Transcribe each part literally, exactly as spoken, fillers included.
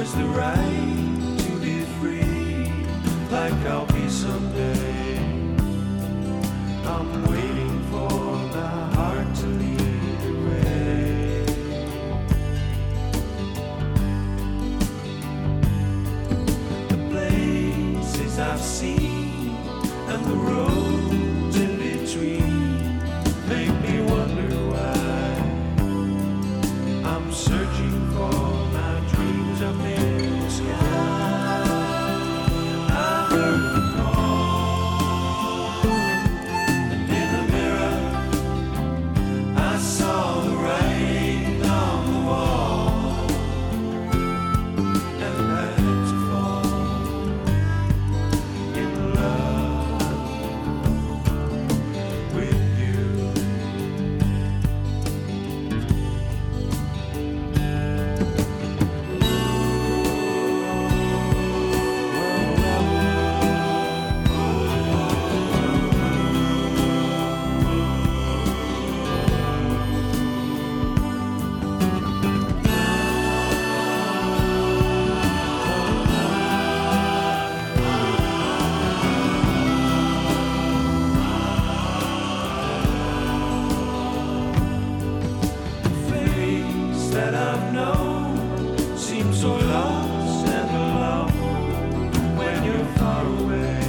was the right to be free, like I'll be someday. I'm waiting for my heart to lead the way. The places I've seen and the roads in between make me wonder why I'm searching for my dreams up in the sky. I heard the call, and in the mirror I saw the writing on the wall, and I had to fall in love with you. Face that I've known seems so lost and alone when you're far away.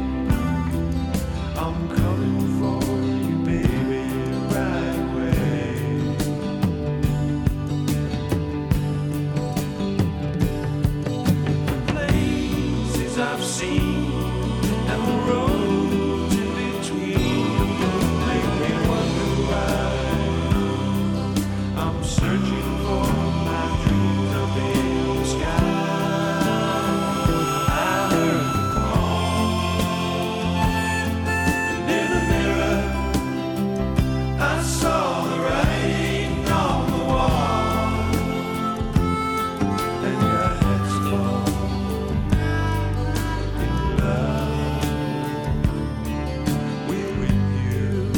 I'm coming for you, baby, right away. The places I've seen and the roads in between make me wonder why I'm searching for my dreams up in the sky. I heard the call, and in the mirror I saw the writing on the wall, and your head's fall in love with you.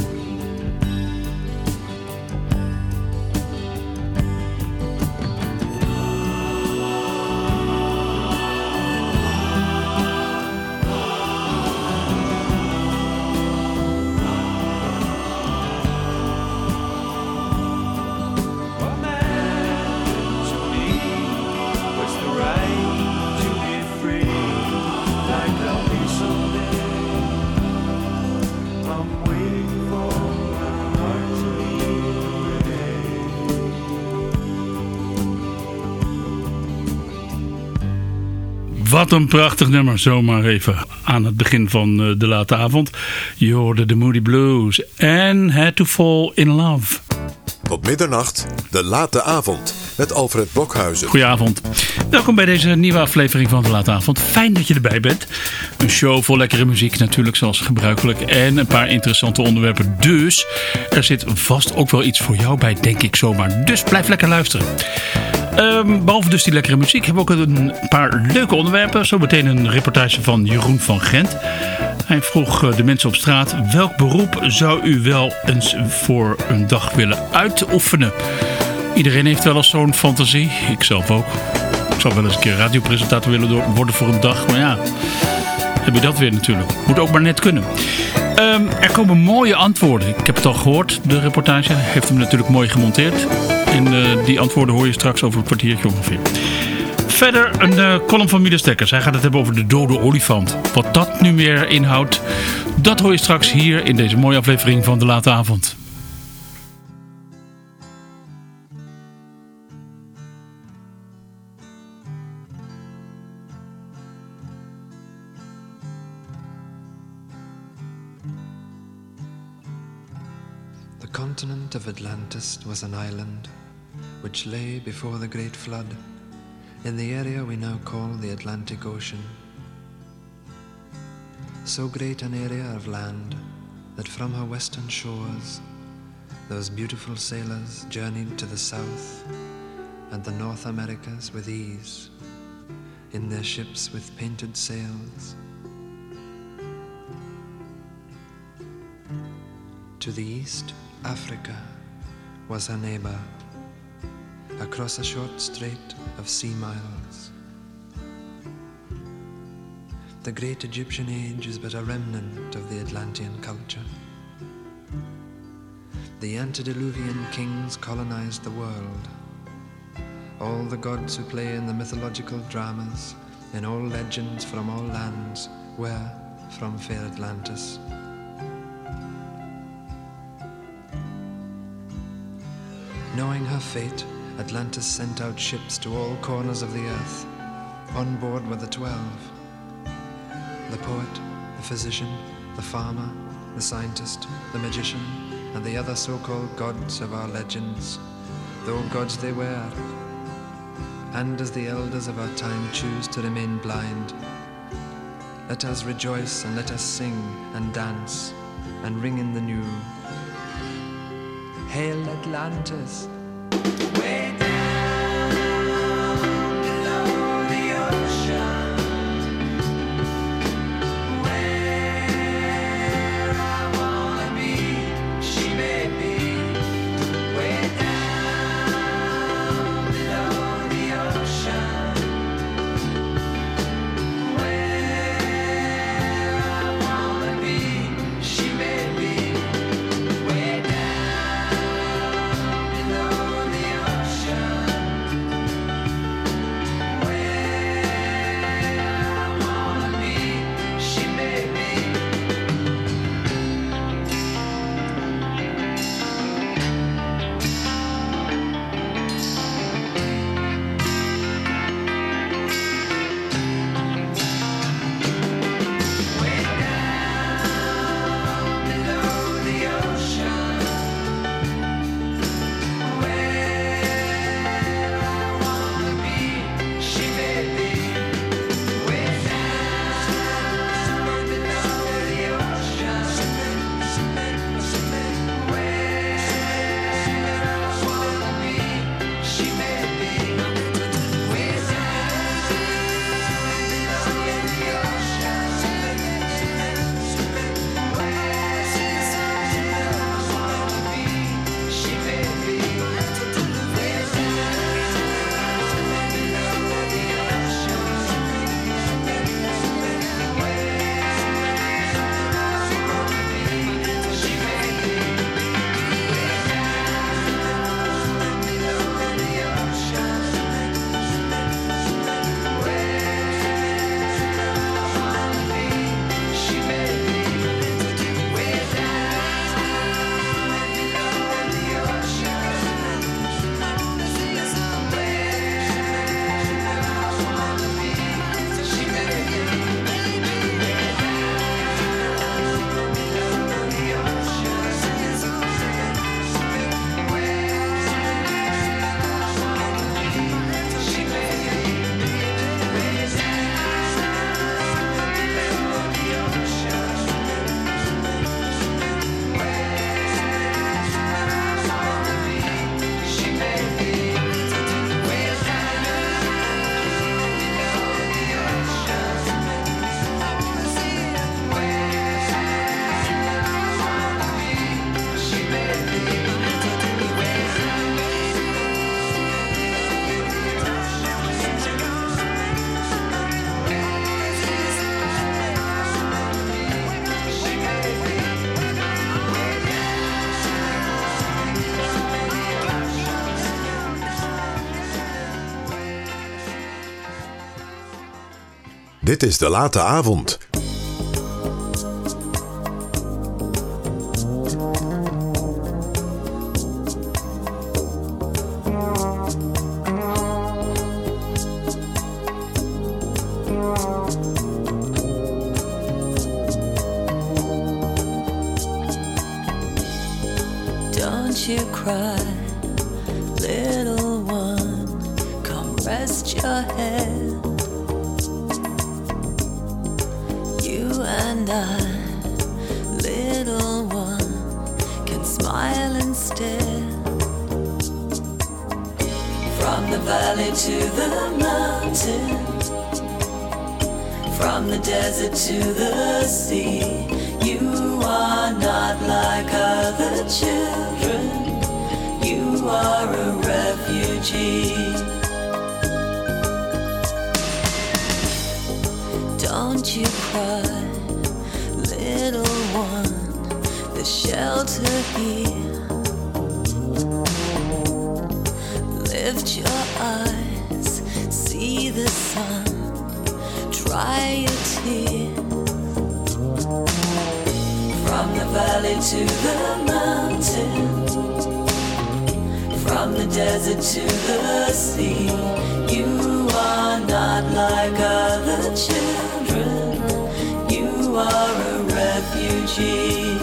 What meant to me was the right to be free, like I'll be someday. I'm waiting for my heart to lead the way. Wat een prachtig nummer, zomaar even aan het begin van uh, de late avond. Je hoorde de Moody Blues en Had to Fall in Love. Tot middernacht, de late avond met Alfred Blokhuizen. Goedenavond. Welkom bij deze nieuwe aflevering van de late avond. Fijn dat je erbij bent. Een show vol lekkere muziek natuurlijk zoals gebruikelijk. En een paar interessante onderwerpen. Dus er zit vast ook wel iets voor jou bij, denk ik zomaar. Dus blijf lekker luisteren. Um, behalve dus die lekkere muziek hebben we ook een paar leuke onderwerpen. Zometeen een reportage van Jeroen van Gent. Hij vroeg de mensen op straat: welk beroep zou u wel eens voor een dag willen uitoefenen? Iedereen heeft wel eens zo'n fantasie. Ik zelf ook. Ik zou wel eens een keer radiopresentator willen worden voor een dag. Maar ja, heb je dat weer natuurlijk. Moet ook maar net kunnen. Um, er komen mooie antwoorden. Ik heb het al gehoord. De reportage heeft hem natuurlijk mooi gemonteerd. En uh, die antwoorden hoor je straks over een kwartiertje ongeveer. Verder een uh, column van Miele Stekkers. Hij gaat het hebben over de dode olifant. Wat dat nu meer inhoudt, dat hoor je straks hier in deze mooie aflevering van de late avond. The continent of Atlantis was an island which lay before the great flood in the area we now call the Atlantic Ocean. So great an area of land that from her western shores those beautiful sailors journeyed to the south and the North Americas with ease in their ships with painted sails. To the east, Africa was her neighbor. Across a short strait of sea miles, The great Egyptian age is but a remnant of the Atlantean culture. The antediluvian kings colonized the world. All the gods who play in the mythological dramas, in all legends from all lands, were from fair Atlantis. Knowing her fate, Atlantis sent out ships to all corners of the earth. On board were the twelve. The poet, the physician, the farmer, the scientist, the magician, and the other so-called gods of our legends, though gods they were. And as the elders of our time choose to remain blind, let us rejoice and let us sing and dance and ring in the new. Hail Atlantis! Way down below the ocean, where I wanna be, she may be. Way down below the ocean, where I wanna be, she may be. Way down below the ocean, where I wanna be, she may be. Way down below the ocean, where I wanna be, she may be. Way down below the ocean, where I wanna be, she may be. Way down below the ocean, where I wanna be, she may be. Way down below the ocean, Dit is De Late Avond. Don't you cry, little one, come rest your head. You and I, little one, can smile instead. From the valley to the mountain, from the desert to the sea, you are not like other children. You are a refugee. Don't Don't you cry, little one, the shelter here. Lift your eyes, see the sun, dry your tears. From the valley to the mountain, from the desert to the sea, you are not like other children, you are a refugee.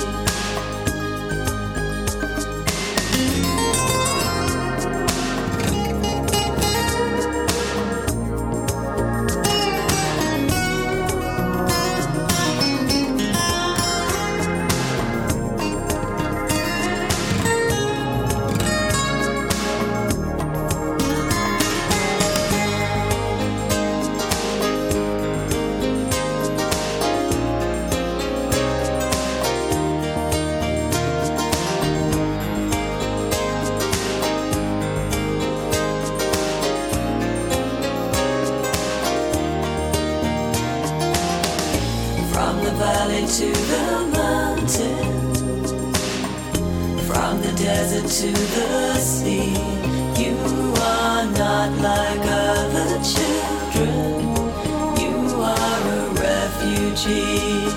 To the mountain, from the desert to the sea, you are not like other children, you are a refugee.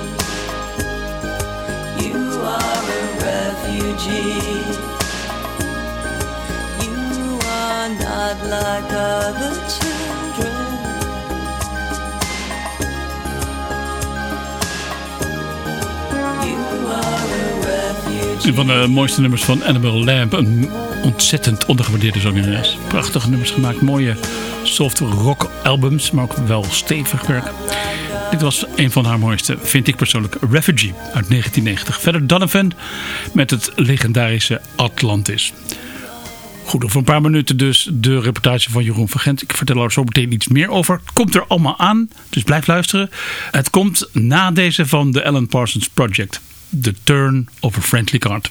You are a refugee. You are not like other children. Een van de mooiste nummers van Annabelle Lamb. Een ontzettend ondergewaardeerde zangeres. Prachtige nummers gemaakt. Mooie soft rock albums. Maar ook wel stevig werk. Dit was een van haar mooiste, vind ik persoonlijk, Refugee uit negentien negentig. Verder Donovan met het legendarische Atlantis. Goed, over een paar minuten dus de reportage van Jeroen van Gent. Ik vertel er zo meteen iets meer over. Het komt er allemaal aan, dus blijf luisteren. Het komt na deze van de Alan Parsons Project. The Turn of a Friendly Card.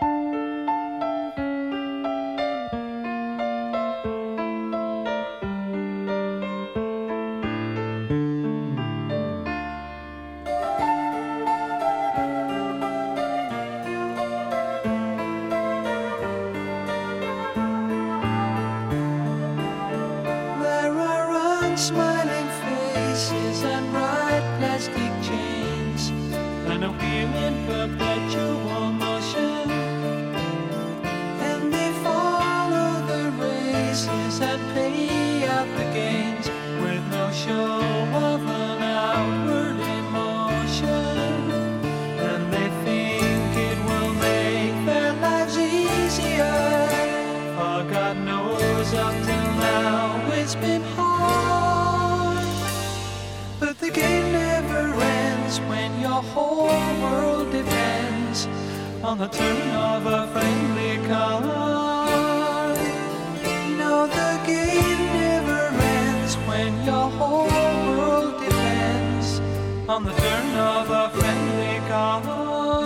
Smiling faces and bright plastic chains, and a wheel in perpetual motion, and they follow the races and pay out the gains with no show of an outward emotion, and they think it will make their lives easier, for God knows up till now it's been hard. But the game never ends when your whole world depends on the turn of a friendly card. No, the game never ends when your whole world depends on the turn of a friendly card.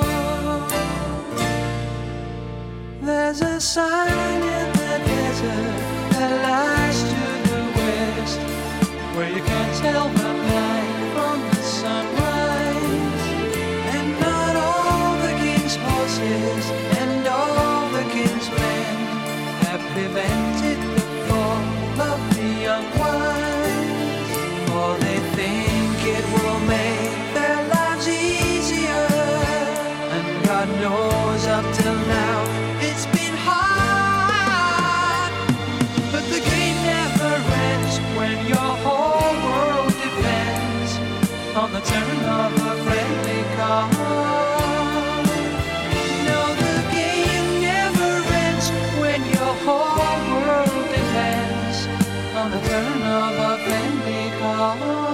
There's a sign in the desert that lies to the west, where you can't tell the night from the sunrise, and not all the king's horses and all the king's men have prevented the fall of the young wise, for they think it will make their lives easier, and God knows up till now it's been hard. But the game never ends when your whole world depends on the turn of a friendly card. No, the game never ends when your whole world depends on the turn of a friendly card.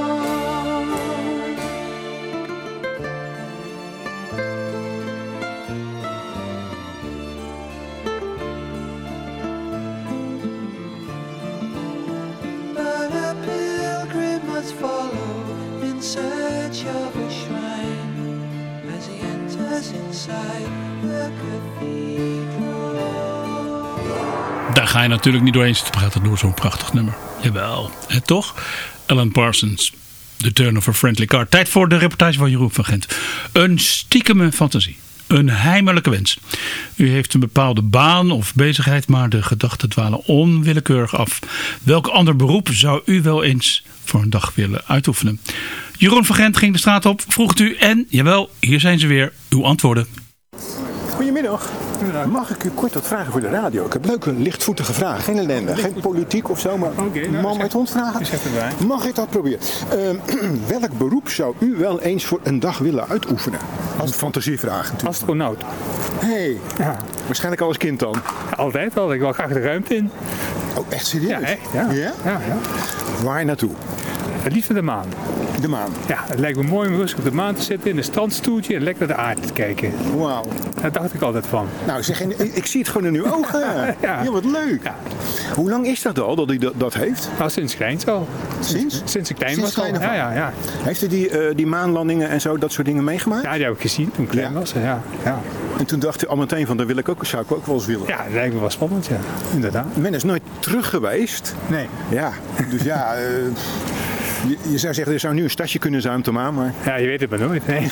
Follow in search of a shrine as he enters inside the cathedral. Daar ga je natuurlijk niet doorheen zitten praten door zo'n prachtig nummer. Jawel, hè, toch? Alan Parsons, The Turn of a Friendly Car. Tijd voor de reportage van Jeroen van Gent. Een stiekeme fantasie. Een heimelijke wens. U heeft een bepaalde baan of bezigheid, maar de gedachten dwalen onwillekeurig af. Welk ander beroep zou u wel eens voor een dag willen uitoefenen? Jeroen van Gent ging de straat op, vroeg het u en, jawel, hier zijn ze weer, uw antwoorden. Goedemiddag. Mag ik u kort wat vragen voor de radio? Ik heb leuke, lichtvoetige vragen. Geen ellende, geen politiek of zo, maar okay, nou, man met hond vragen. Mag ik dat proberen? Uh, welk beroep zou u wel eens voor een dag willen uitoefenen? Als een fantasievraag natuurlijk. Astronaut. Hé, hey. Ja. Waarschijnlijk al als kind dan? Ja, altijd al. Ik wil graag de ruimte in. Oh, echt serieus? Ja, echt. Ja. Ja? Ja, ja. Waar naartoe? Het liefst de maan. De maan? Ja, het lijkt me mooi om rustig op de maan te zitten in een strandstoeltje en lekker naar de aarde te kijken. Wauw. Daar dacht ik altijd van. Nou zeg, ik zie het gewoon in uw ogen. Ja, ja wat leuk. Ja. Hoe lang is dat al dat hij dat, dat heeft? Nou, sinds kleins al. Sinds? Sinds ik klein Sinds was al. Ja, ja, ja. Heeft u die, uh, die maanlandingen en zo, dat soort dingen meegemaakt? Ja, die heb ik gezien toen ik klein ja. was. Ja, ja. En toen dacht u al meteen van, dat wil ik ook, zou ik ook wel eens willen. Ja, dat lijkt me wel spannend, ja. Inderdaad. Men is nooit terug geweest. Nee. Ja, dus ja... Uh, Je, je zou zeggen, er zou nu een stadje kunnen zijn op de maan, maar... Ja, je weet het maar nooit. Nee.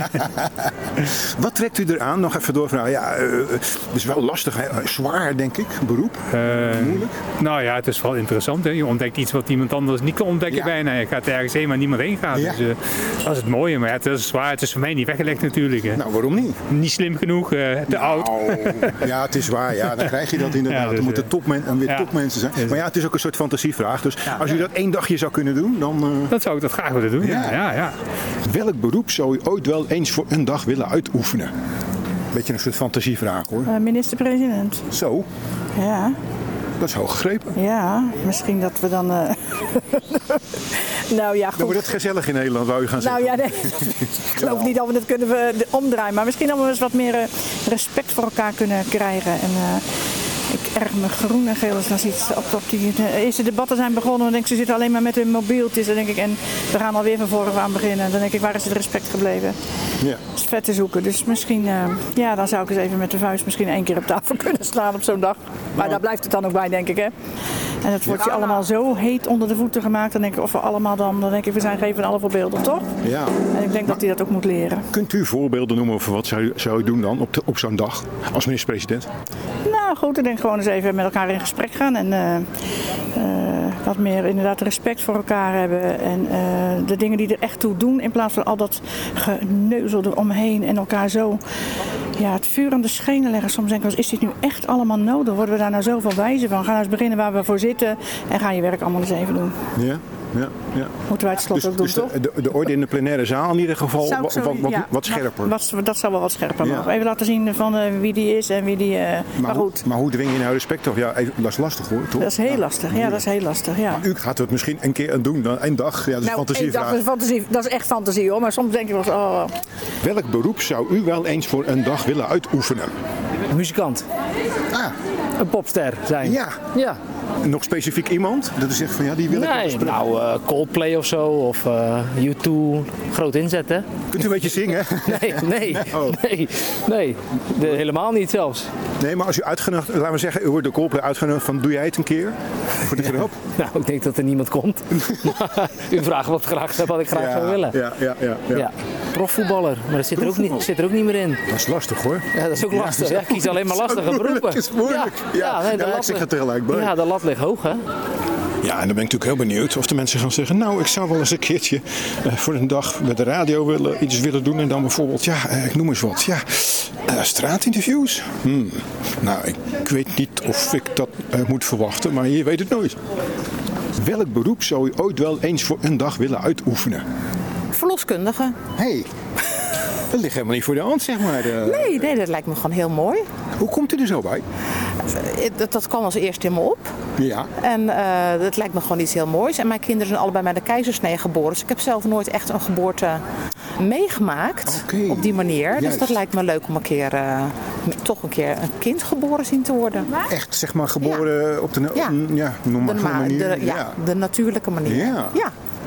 Wat trekt u eraan? Nog even doorvragen. Ja, uh, het is wel lastig, hè? Zwaar denk ik, beroep. Uh, Moeilijk. Nou ja, het is wel interessant. Hè? Je ontdekt iets wat iemand anders niet kan ontdekken ja. bijna. Je gaat ergens heen waar niemand heen gaat. Ja. Dus uh, dat is het mooie. Maar ja, het is zwaar. Het is voor mij niet weggelegd natuurlijk. Hè. Nou, waarom niet? Niet slim genoeg, uh, te nou, oud. Ja, het is waar. Ja, dan krijg je dat inderdaad. Ja, dus, er moeten topmen en weer ja. topmensen zijn. Maar ja, het is ook een soort fantasievraag. Dus ja. als u dat één dagje zou kunnen doen, dan... Uh... Dat zou ik dat graag willen doen. Ja. Ja, ja, ja. Welk beroep zou u ooit wel eens voor een dag willen uitoefenen? Beetje een soort fantasievraag hoor. Uh, minister-president. Zo? Ja. Dat is hoog gegrepen. Ja, misschien dat we dan... Uh... nou ja, goed. Dan wordt het gezellig in Nederland, wou u gaan zeggen. Nou ja, nee. Ik geloof ja. niet dat we het kunnen omdraaien. Maar misschien dat we eens wat meer uh, respect voor elkaar kunnen krijgen. En, uh, Ik erg me groen en geel als dan ziet op, op die de eerste debatten zijn begonnen. Dan denk ik, ze zitten alleen maar met hun mobieltjes. Dan denk ik, en we gaan alweer van voren aan beginnen. Dan denk ik, waar is het respect gebleven? Ja. Dat is vet te zoeken. Dus misschien, uh, ja, dan zou ik eens even met de vuist misschien één keer op tafel kunnen slaan op zo'n dag. Maar nou. Daar blijft het dan ook bij, denk ik, hè. En het wordt ja. je allemaal zo heet onder de voeten gemaakt. Dan denk ik, of we allemaal dan, dan denk ik, we zijn geen van alle voorbeelden, toch? Ja. En ik denk maar, dat hij dat ook moet leren. Kunt u voorbeelden noemen voor wat zou, zou u doen dan op, de, op zo'n dag als minister-president? Nou goed, ik denk gewoon eens even met elkaar in gesprek gaan en uh, uh, wat meer inderdaad respect voor elkaar hebben en uh, de dingen die er echt toe doen in plaats van al dat geneuzel eromheen en elkaar zo ja, het vuur aan de schenen leggen. Soms denk ik, is dit nu echt allemaal nodig? Worden we daar nou zoveel wijzer van? Ga nou eens beginnen waar we voor zitten en ga je werk allemaal eens even doen. Ja. Ja, ja. Moeten wij het slot dus, ook doen, dus toch? De, de, de orde in de plenaire zaal in ieder geval wat, zo, wat, wat, ja, wat scherper. Wat, dat zou wel wat scherper ja. mogen. Even laten zien van uh, wie die is en wie die... Uh, maar, maar goed. Hoe, maar hoe dwing je nou respect op? Ja, even, dat is lastig hoor, toch? Dat is heel ja, lastig, ja, dat is heel lastig, ja. Maar u gaat het misschien een keer aan doen, dan één dag. Ja, dat is nou, fantasievraag. Één dag, dat is fantasie, dat is echt fantasie hoor, maar soms denk ik wel eens, oh... Welk beroep zou u wel eens voor een dag willen uitoefenen? Een muzikant. Ah. Een popster zijn. Ja. Ja. Nog specifiek iemand? Dat u zegt van ja, die wil ik nee, wel nou, uh, Coldplay of zo, of uh, U twee, groot inzetten. Kunt u een beetje zingen? nee, nee, oh. nee, nee, de, helemaal niet zelfs. Nee, maar als u uitgenodigd, laten we zeggen, u wordt door Coldplay uitgenodigd van doe jij het een keer? Voor de ja. grap? Nou, ik denk dat er niemand komt. u vraagt wat, graag, wat ik graag ja, zou willen. Ja, ja, ja. ja. ja. Profvoetballer, maar dat zit er, ook niet, zit er ook niet meer in. Dat is lastig hoor. Ja, dat is ook lastig. Ja, kies alleen maar lastige beroepen. Dat is moeilijk. Ja, ja, ja, nee, de ja lat, ik zeg het tegelijk bij. Ja, de lat ligt hoog hè. Ja, en dan ben ik natuurlijk heel benieuwd of de mensen gaan zeggen... nou, ik zou wel eens een keertje uh, voor een dag met de radio willen, iets willen doen... en dan bijvoorbeeld, ja, uh, ik noem eens wat, ja, uh, straatinterviews. Hmm. Nou, ik, ik weet niet of ik dat uh, moet verwachten, maar je weet het nooit. Welk beroep zou u ooit wel eens voor een dag willen uitoefenen? Verloskundige. Hé, hey, dat ligt helemaal niet voor de hand, zeg maar. Uh... Nee, nee, dat lijkt me gewoon heel mooi. Hoe komt u er zo bij? Dat, dat kwam als eerste in me op. Ja. En uh, dat lijkt me gewoon iets heel moois. En mijn kinderen zijn allebei met de keizersnee geboren. Dus ik heb zelf nooit echt een geboorte meegemaakt. Okay. Op die manier. Juist. Dus dat lijkt me leuk om een keer, uh, toch een keer een kind geboren zien te worden. Echt, zeg maar, geboren ja. op de, ja. Ja, normale de ma- manier? De, ja, ja, de natuurlijke manier. Ja. ja.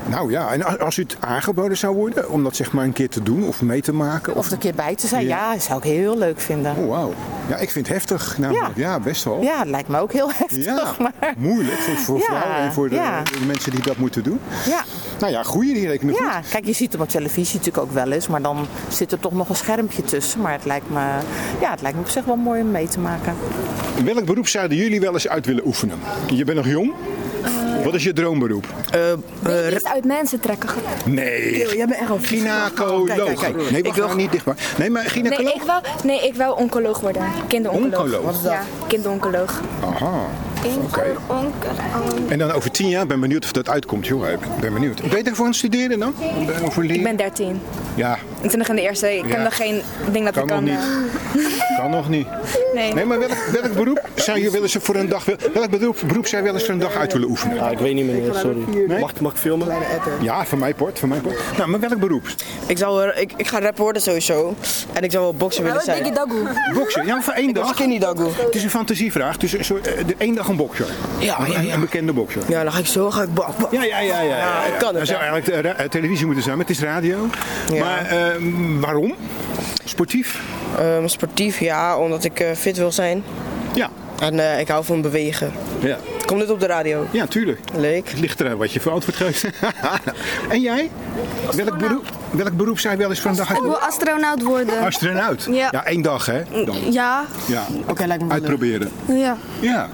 Nou ja, en als u het aangeboden zou worden om dat zeg maar een keer te doen of mee te maken? Of, of er een keer bij te zijn, ja. ja, zou ik heel leuk vinden. Oh, wauw. Ja, ik vind het heftig. Nou, ja. ja, best wel. Ja, het lijkt me ook heel heftig. Ja, maar... moeilijk voor, voor ja. vrouwen en voor de, ja. de mensen die dat moeten doen. Ja. Nou ja, groeien die rekenen goed. Ja, kijk, je ziet hem op televisie natuurlijk ook wel eens, maar dan zit er toch nog een schermpje tussen. Maar het lijkt me, ja, het lijkt me op zich wel mooi om mee te maken. Welk beroep zouden jullie wel eens uit willen oefenen? Je bent nog jong. Uh, Wat is je droomberoep? Uh, uh, Iets uit mensen trekken. Nee. Yo, jij bent echt al gynaecoloog. Kijk, kijk, kijk. Nee, we gaan wil... niet dichtbaar. Nee, maar gynaecoloog? Nee, ik wou, nee, ik wou oncoloog worden. Kinderoncoloog. Oncoloog? Wat is dat? Ja, kinderoncoloog. Aha. Oké. Okay. En dan over tien jaar, ben benieuwd of dat uitkomt, joh. Ik ben benieuwd. Ben je ervoor aan het studeren dan? Over ik ben dertien. Ja. Ik ben nog in de eerste. Ik ja. heb nog geen ding dat kan ik kan. Nog niet. Kan nog niet. Nee. Nee, maar welk, welk beroep zou je wel eens voor een dag... Welk beroep, beroep zou je wel eens voor een dag uit willen oefenen? Ja, ik weet niet meer, sorry. Nee? Mag, mag ik filmen? Ja, van mij port, van mij port. Nou, maar welk beroep? Ik, zou er, ik, ik ga rapper worden sowieso. En ik zou wel bokser willen zijn. Bokser? Ja, voor één ik dag? Skinny Dagoe. Het is een fantasievraag. Dus zo, de, één dag een bokser. Ja, ja, ja. Een bekende bokser. Ja, dan ga ik zo, ga ik bak, bak. Ja, ja, ja. ja, ja, ja. ja kan het. Dat zou eigenlijk uh, televisie moeten zijn, maar het is radio. Ja. Maar uh, waarom? Sportief? Um, sportief, ja, omdat ik uh, fit wil zijn. Ja. En uh, ik hou van bewegen. Ja. Komt dit op de radio? Ja, tuurlijk. Leuk. Het ligt er wat je voor antwoord geeft. En jij? Welk beroep, welk beroep zou je wel eens van een dag uit? Ik wil astronaut worden. Astronaut? Ja. Ja, één dag hè? Dan. Ja. Ja. Oké, okay, lijkt me uitproberen. Leuk. Ja. Ja.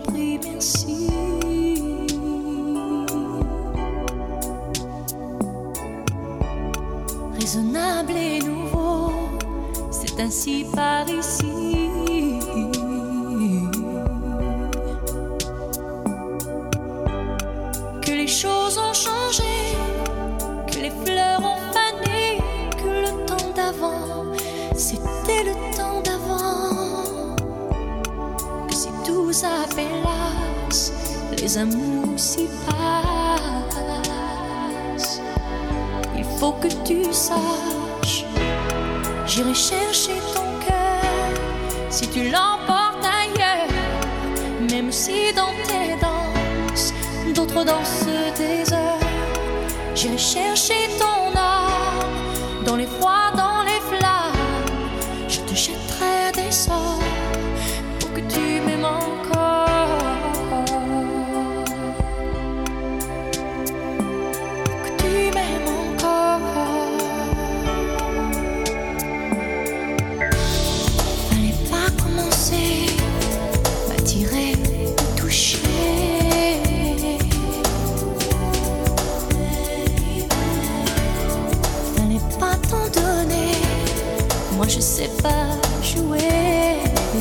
prie, merci. Raisonnable et nouveau, c'est ainsi par ici. Que les choses ont changé, que les fleurs ont fané, que le temps d'avant, c'était le temps d'avant. Que si tout s'appelasse, les amours s'y passent. Il faut que tu saches, j'irai chercher ton cœur si tu l'emportes ailleurs. Même si dans tes danses, d'autres dansent des heures. J'irai chercher ton âme dans les froids, dans les flammes. Je te jetterai des sorts pour que tu m'aimes encore. Pour que tu m'aimes encore. Fallait pas commencer, m'attirer, me toucher. Moi je sais pas jouer.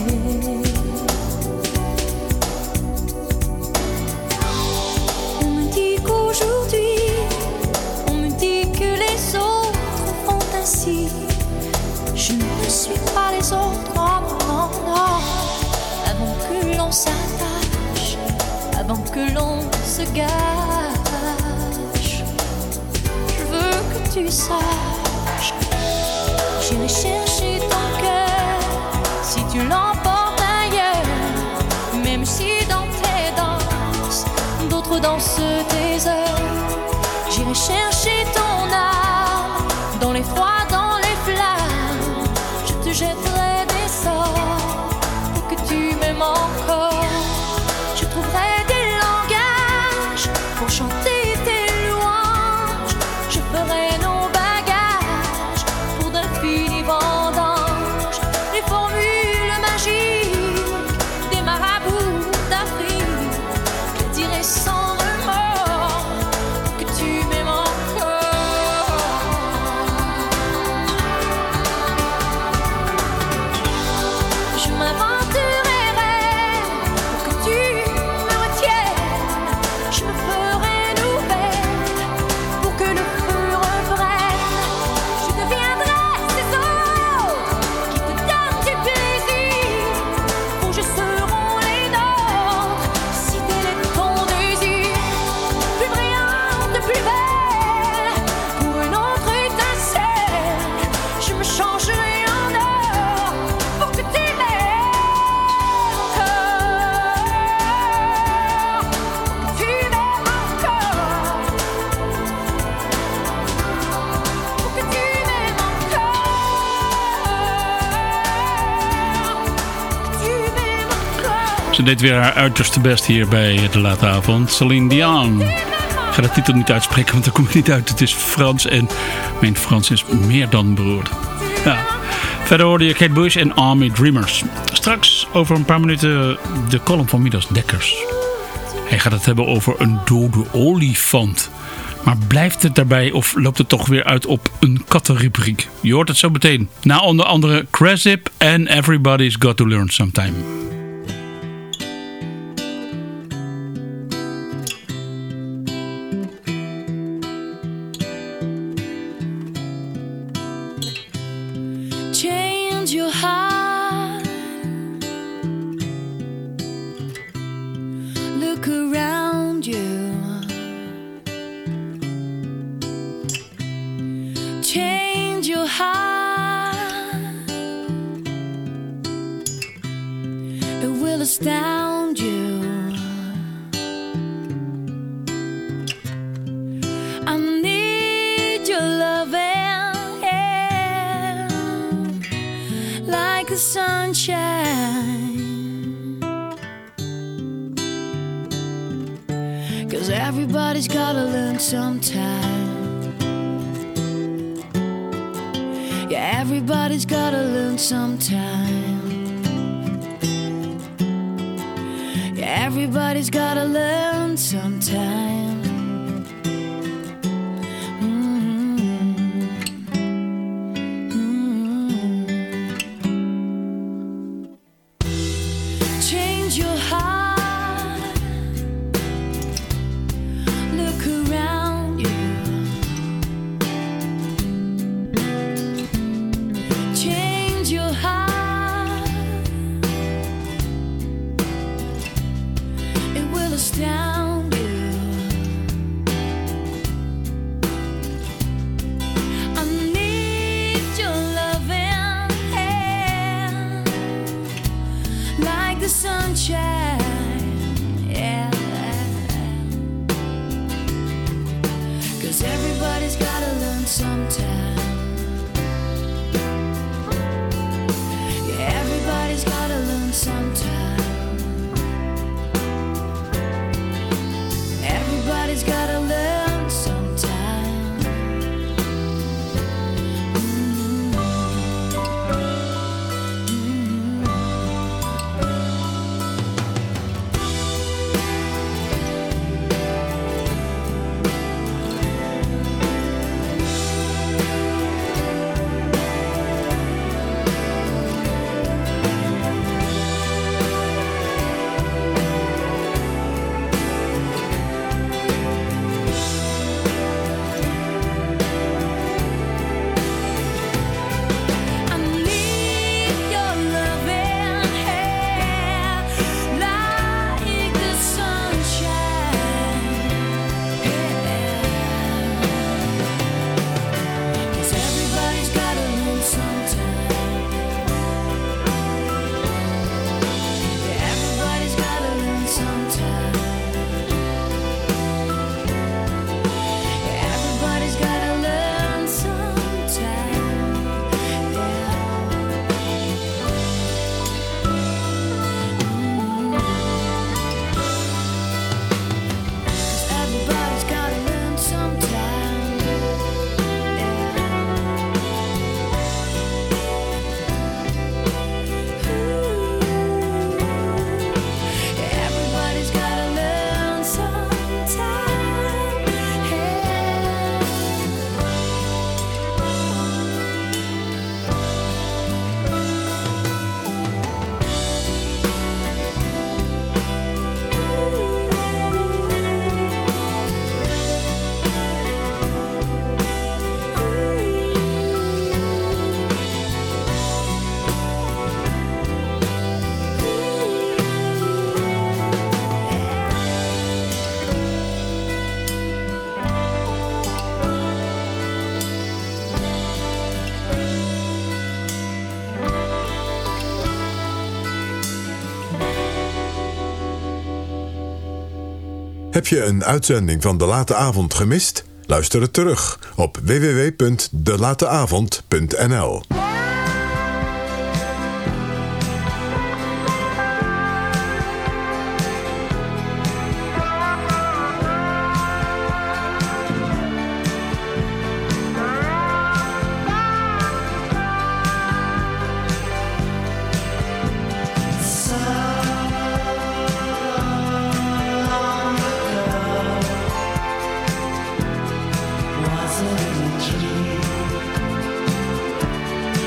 On me dit qu'aujourd'hui, on me dit que les autres font ainsi. Je ne suis pas les autres, non, non, non. Avant que l'on s'attache, avant que l'on se gâche, je veux que tu saches, j'irai chercher ton cœur si tu l'emportes ailleurs. Même si dans tes danses, d'autres dansent tes heures. J'irai chercher ton âme dans les froids, dans les flammes. Je te jetterai des sorts pour que tu m'aimes encore. Je trouverai des langages pour chanter tes louanges. Je ferai nos bagages pour d'infinis vendanges. Les formules magiques des marabouts d'Afrique. Je dirai sans remords que tu m'aimes encore. Je m'aventurerai pour que tu me retiennes. Je me ferai nouvelle pour que le feu reprenne. Je deviendrai ces autres qui te donnent du plaisir. Où je seront les nôtres si tel est ton désir. Plus brillante, plus belle, pour une autre étincelle. Je me changerai en or pour que tu m'aimes encore. Pour que tu m'aimes encore. Pour que tu m'aimes encore. Que tu m'aimes encore. Ze deed weer haar uiterste best hier bij de late avond. Celine Dion. Ik ga de titel niet uitspreken, want dat komt niet uit. Het is Frans en mijn Frans is meer dan beroerd. Ja. Verder hoorde je Kate Bush en Army Dreamers. Straks over een paar minuten de column van Midas Dekkers. Hij gaat het hebben over een dode olifant. Maar blijft het daarbij of loopt het toch weer uit op een kattenrubriek? Je hoort het zo meteen. Na onder andere Crasip en Everybody's Got to Learn Sometime. Change your heart. Look around you. Change your heart. It will astound you. I need your loving like the sunshine. 'Cause everybody's gotta learn sometime. Yeah, everybody's gotta learn sometime. Yeah, Everybody's gotta learn sometime. Change your heart. Look around you. Change your heart. It will astound you. I need your loving hand, like the sunshine, yeah. 'Cause everybody's gotta learn sometime. Yeah, everybody's gotta learn sometime. Everybody's gotta learn sometime. Mm-hmm. I need your loving hand, like the sunshine, yeah. 'Cause everybody's gotta learn sometime. Yeah, everybody's gotta learn sometime. Yeah, everybody's gotta learn sometime. Everybody's gotta learn sometime. Everybody's gotta learn sometime. Heb je een uitzending van De Late Avond gemist? Luister het terug op w w w punt de late avond punt n l. Was it a dream?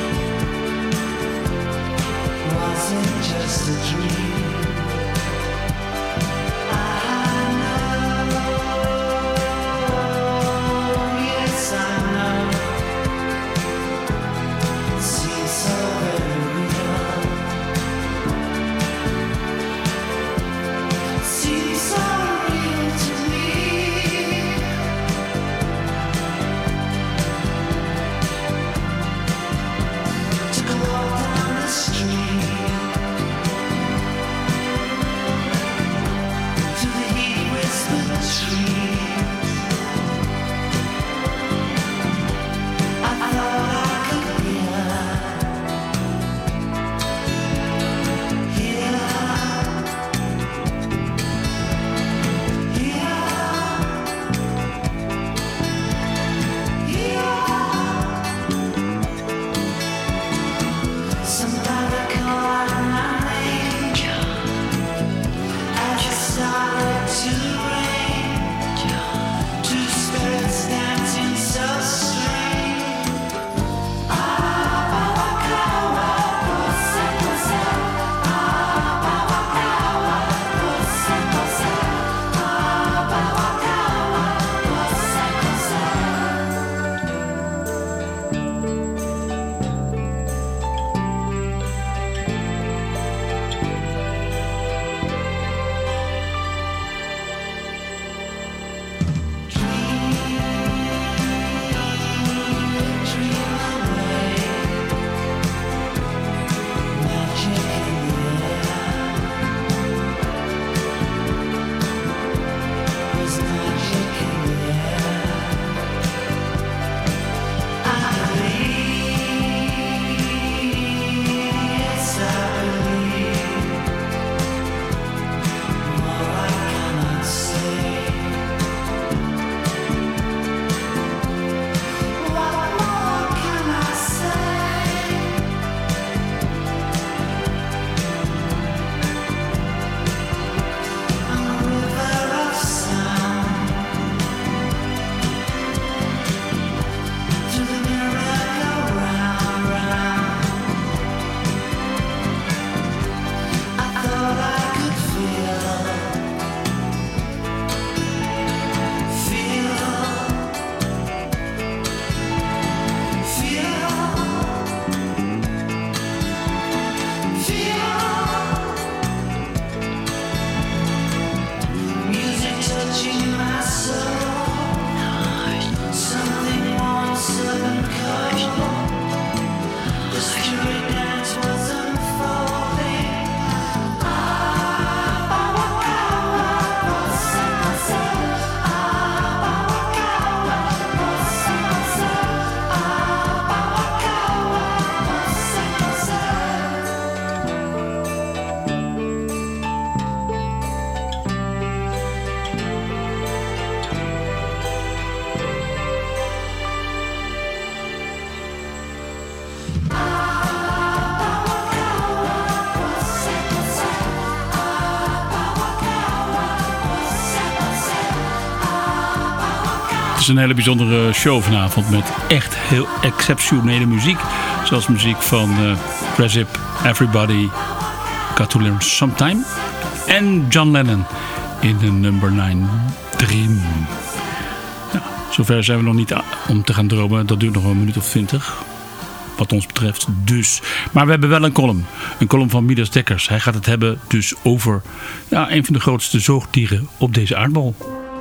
is een hele bijzondere show vanavond met echt heel exceptionele muziek. Zoals muziek van uh, Grasip, Everybody, Got to Learn Sometime. En John Lennon in de number nine Dream. Ja, zover zijn we nog niet om te gaan dromen. Dat duurt nog een minuut of twintig. Wat ons betreft dus. Maar we hebben wel een column. Een column van Midas Dekkers. Hij gaat het hebben dus over ja, een van de grootste zoogdieren op deze aardbol.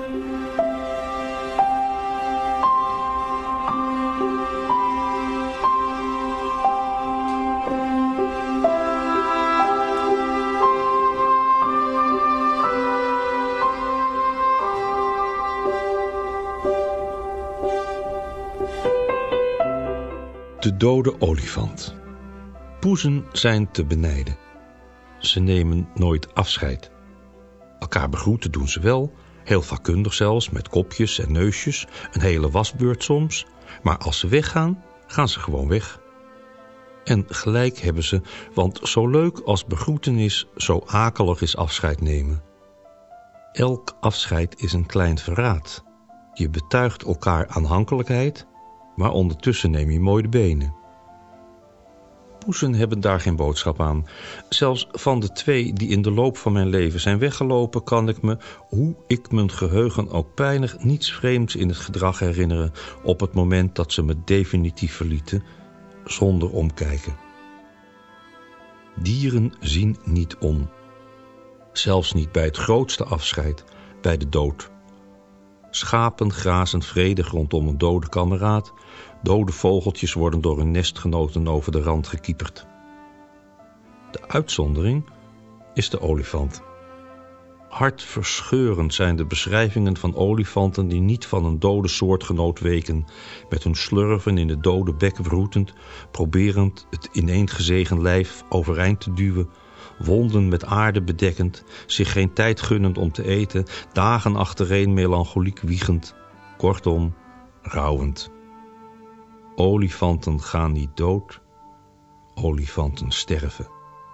De dode olifant. Poezen zijn te benijden. Ze nemen nooit afscheid. Elkaar begroeten doen ze wel, heel vakkundig zelfs, met kopjes en neusjes, een hele wasbeurt soms. Maar als ze weggaan, gaan ze gewoon weg. En gelijk hebben ze, want zo leuk als begroeten is, zo akelig is afscheid nemen. Elk afscheid is een klein verraad. Je betuigt elkaar aanhankelijkheid, maar ondertussen neem je mooi de benen. Poezen hebben daar geen boodschap aan. Zelfs van de twee die in de loop van mijn leven zijn weggelopen, kan ik me, hoe ik mijn geheugen ook pijnig, niets vreemds in het gedrag herinneren op het moment dat ze me definitief verlieten, zonder omkijken. Dieren zien niet om. Zelfs niet bij het grootste afscheid, bij de dood. Schapen grazen vredig rondom een dode kameraad. Dode vogeltjes worden door hun nestgenoten over de rand gekieperd. De uitzondering is de olifant. Hartverscheurend zijn de beschrijvingen van olifanten die niet van een dode soortgenoot weken, met hun slurven in de dode bek wroetend, proberend het ineengezegen lijf overeind te duwen, wonden met aarde bedekkend, zich geen tijd gunnend om te eten, dagen achtereen melancholiek wiegend, kortom, rouwend. Olifanten gaan niet dood, olifanten sterven.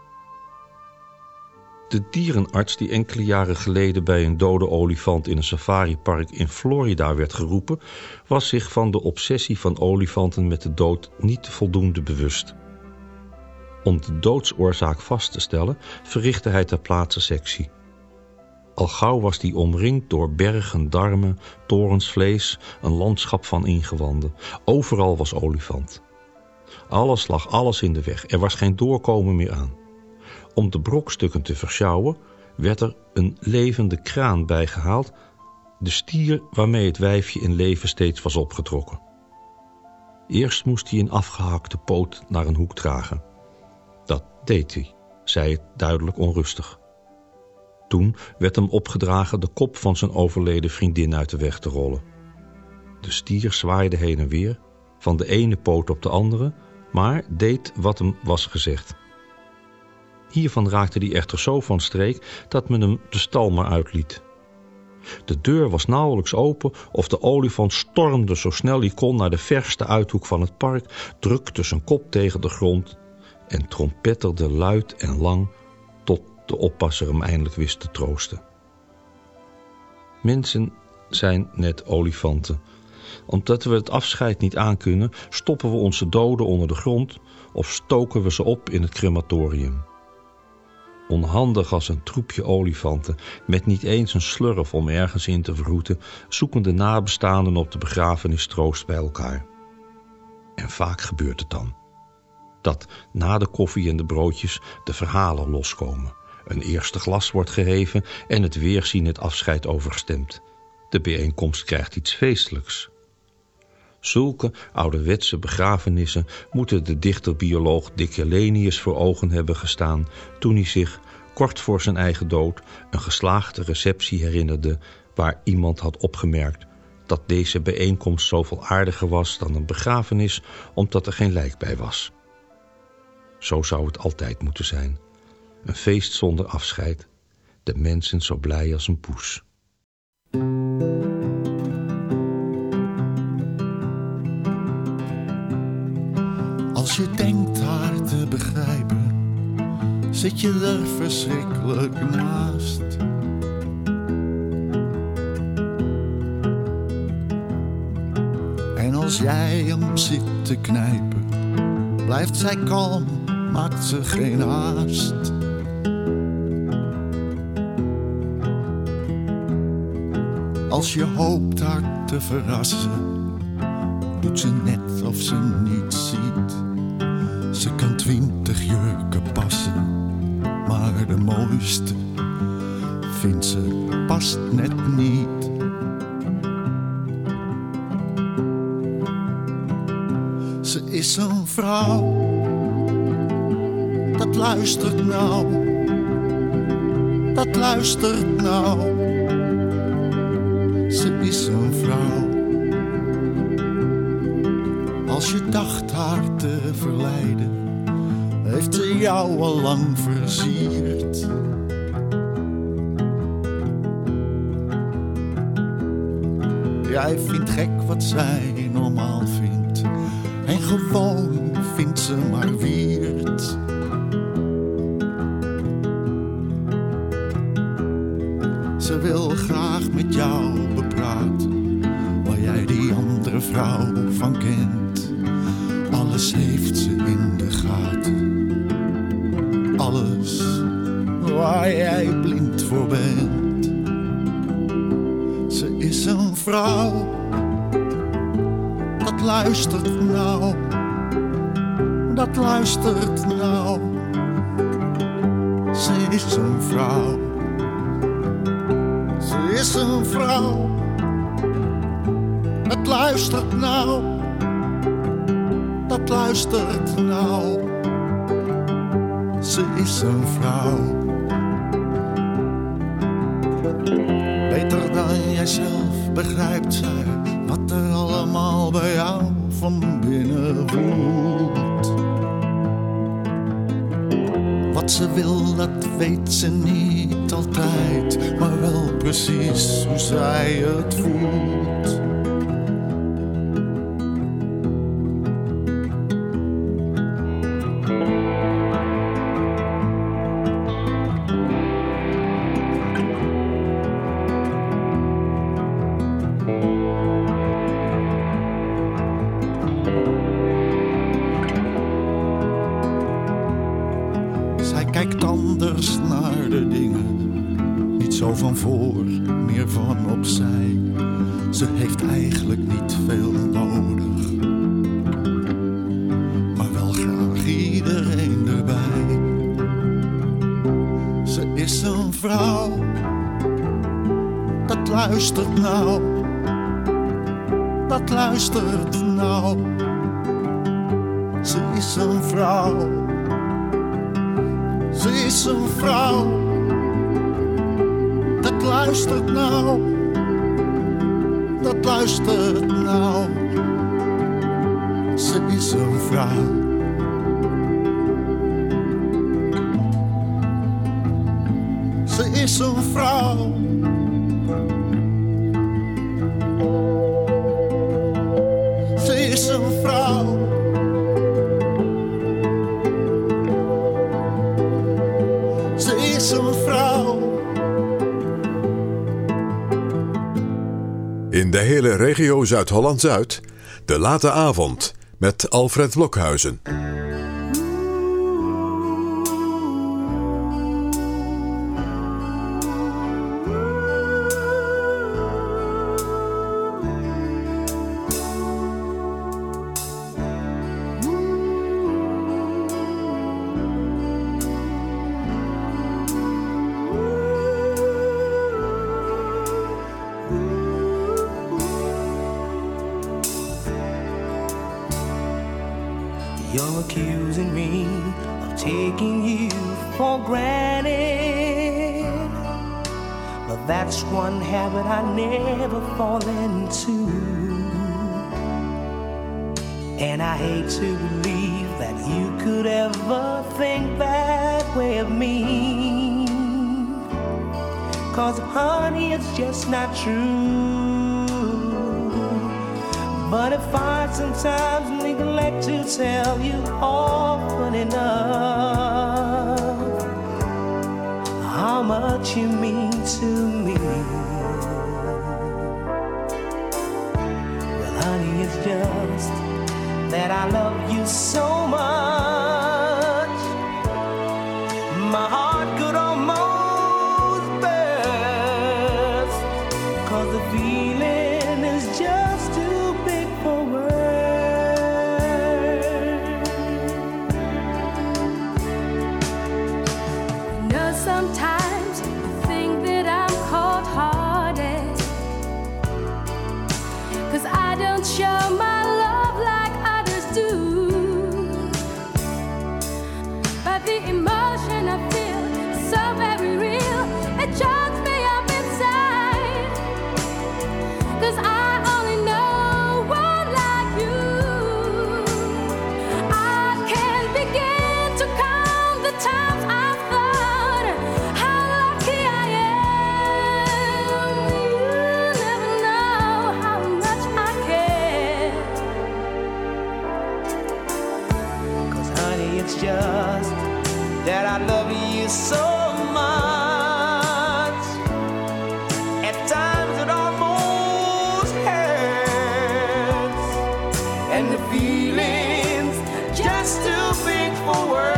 De dierenarts die enkele jaren geleden bij een dode olifant in een safaripark in Florida werd geroepen, was zich van de obsessie van olifanten met de dood niet voldoende bewust. Om de doodsoorzaak vast te stellen, verrichtte hij ter plaatse sectie. Al gauw was die omringd door bergen, darmen, torens vlees, een landschap van ingewanden. Overal was olifant. Alles lag alles in de weg, er was geen doorkomen meer aan. Om de brokstukken te versjouwen, werd er een levende kraan bijgehaald, de stier waarmee het wijfje in leven steeds was opgetrokken. Eerst moest hij een afgehakte poot naar een hoek dragen. Dat deed hij, zei het duidelijk onrustig. Toen werd hem opgedragen de kop van zijn overleden vriendin uit de weg te rollen. De stier zwaaide heen en weer, van de ene poot op de andere, maar deed wat hem was gezegd. Hiervan raakte hij echter zo van streek dat men hem de stal maar uitliet. De deur was nauwelijks open of de olifant stormde zo snel hij kon naar de verste uithoek van het park, drukte zijn kop tegen de grond en trompetterde luid en lang tot de oppasser hem eindelijk wist te troosten. Mensen zijn net olifanten. Omdat we het afscheid niet aankunnen, stoppen we onze doden onder de grond of stoken we ze op in het crematorium. Onhandig als een troepje olifanten, met niet eens een slurf om ergens in te verroeten, zoeken de nabestaanden op de begrafenis troost bij elkaar. En vaak gebeurt het dan. Dat na de koffie en de broodjes de verhalen loskomen. Een eerste glas wordt geheven en het weerzien het afscheid overstemt. De bijeenkomst krijgt iets feestelijks. Zulke ouderwetse begrafenissen moeten de dichter-bioloog Dick Jelenius voor ogen hebben gestaan toen hij zich, kort voor zijn eigen dood, een geslaagde receptie herinnerde waar iemand had opgemerkt dat deze bijeenkomst zoveel aardiger was dan een begrafenis omdat er geen lijk bij was. Zo zou het altijd moeten zijn. Een feest zonder afscheid. De mensen zo blij als een poes. Als je denkt haar te begrijpen, zit je er verschrikkelijk naast. Als jij hem zit te knijpen, blijft zij kalm, maakt ze geen haast. Als je hoopt haar te verrassen, doet ze net of ze niet ziet. Ze kan twintig jurken passen, maar de mooiste vindt ze past net niet. Ze is een vrouw, dat luistert nou, dat luistert nou. Ze is een vrouw. Als je dacht haar te verleiden, heeft ze jou al lang versierd. Jij vindt gek wat zij normaal vindt, en gewoon vindt ze maar weird. Ze wil graag met jou bepraten, waar jij die andere vrouw van kent. Alles heeft ze in de gaten, alles waar jij blind voor bent. Ze is een vrouw, dat luistert nou, dat luistert nou. Ze is een vrouw. Ze is een vrouw, dat luistert nou, dat luistert nou. Ze is een vrouw. Beter dan jijzelf begrijpt zij wat er allemaal bij jou van binnen voelt. Wat ze wil, dat weet ze niet altijd, maar wel precies hoe zij het voelt. Van voor, meer van opzij. Ze heeft eigenlijk niet veel nodig, maar wel graag iedereen erbij. Ze is een vrouw, dat luistert nou, dat luistert nou. Ze is een vrouw, ze is een vrouw. Dat luistert nou, dat luistert nou. Ze is een vrouw. Ze is een vrouw. Ze is een vrouw. Ze is een vrouw. In de hele regio Zuid-Holland-Zuid, de late avond met Alfred Blokhuizen. You're accusing me of taking you for granted, but that's one habit I never fall into. And I hate to believe that you could ever think that way of me, 'cause honey, it's just not true. But if I sometimes neglect to tell you often enough how much you mean to me, well, honey, it's just that I love you so much. My heart could almost burst, 'cause the feeling is just too big for words. You know, sometimes you think that I'm cold-hearted, 'cause I don't show my love like others do. But the emotion I feel is so very real, it chokes me up inside. 'Cause I only know one like you. I can't begin to count the times I've thought how lucky I am. You never know how much I care. 'Cause honey, it's just that I love you so much. At times it almost hurts, and the feeling's just too big for words.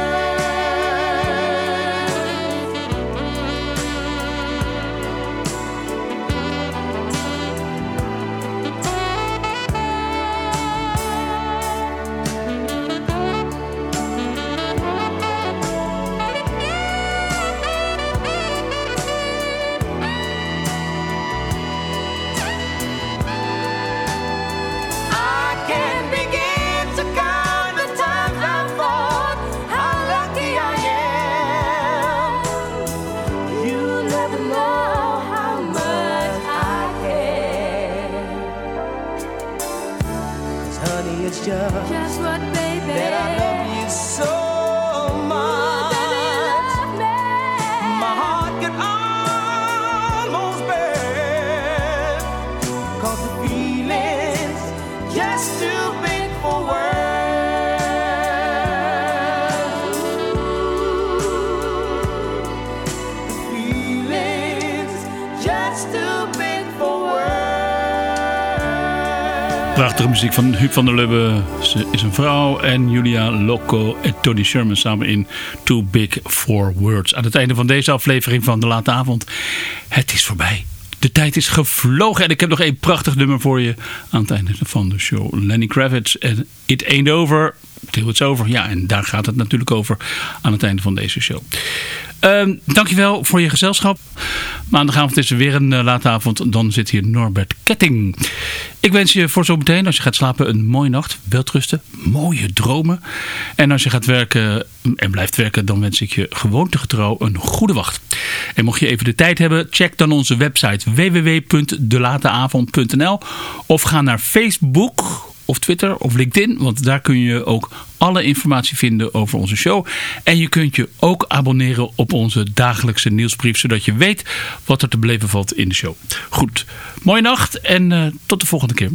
I can't begin to count the times I thought how lucky I am. You never know how much I care. 'Cause honey, it's just, Just what, baby? that I love you so much. My heart can almost burst, 'cause the feeling's just too big for words. The feeling's just too big for words. Prachtige muziek van Huub van der Lubbe. Ze is een vrouw. En Julia Loco en Tony Sherman samen in Too Big for Words. Aan het einde van deze aflevering van De Late Avond. Het is voorbij. De tijd is gevlogen. En ik heb nog één prachtig nummer voor je aan het einde van de show. Lenny Kravitz en It Ain't Over. Till It's Over. Ja, en daar gaat het natuurlijk over aan het einde van deze show. Um, dankjewel voor je gezelschap. Maandagavond is er weer een uh, late avond. Dan zit hier Norbert Ketting. Ik wens je voor zometeen, als je gaat slapen, een mooie nacht. Welterusten, mooie dromen. En als je gaat werken en blijft werken, dan wens ik je gewoontegetrouw een goede wacht. En mocht je even de tijd hebben, check dan onze website w w w punt de late avond punt n l of ga naar Facebook of Twitter of LinkedIn, want daar kun je ook alle informatie vinden over onze show. En je kunt je ook abonneren op onze dagelijkse nieuwsbrief, zodat je weet wat er te beleven valt in de show. Goed, mooie nacht en uh, tot de volgende keer.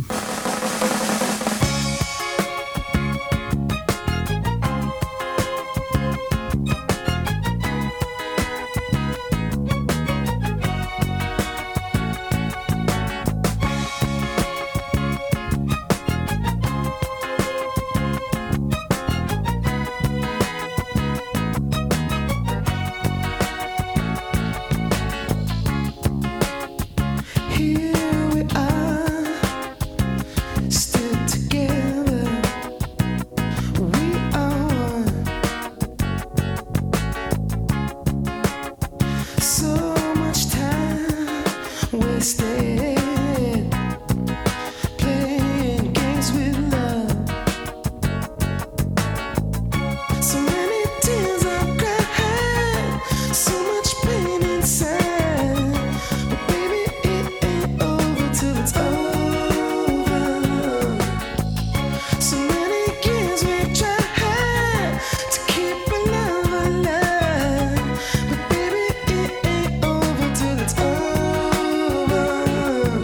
But baby, it ain't over till it's over.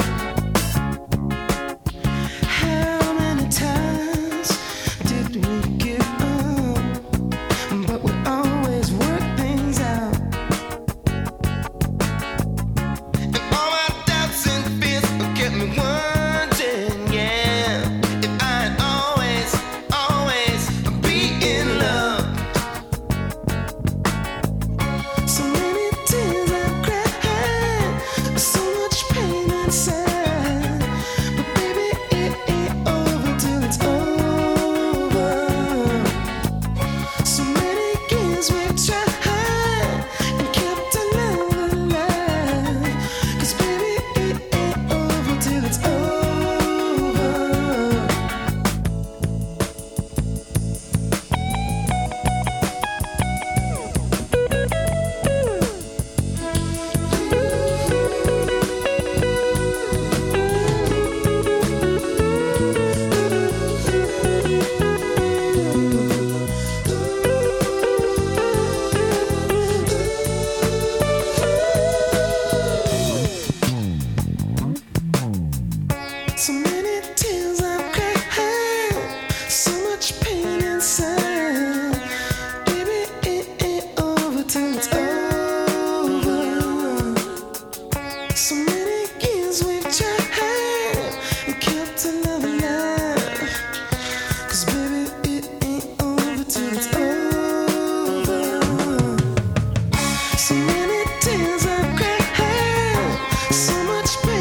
so much pain.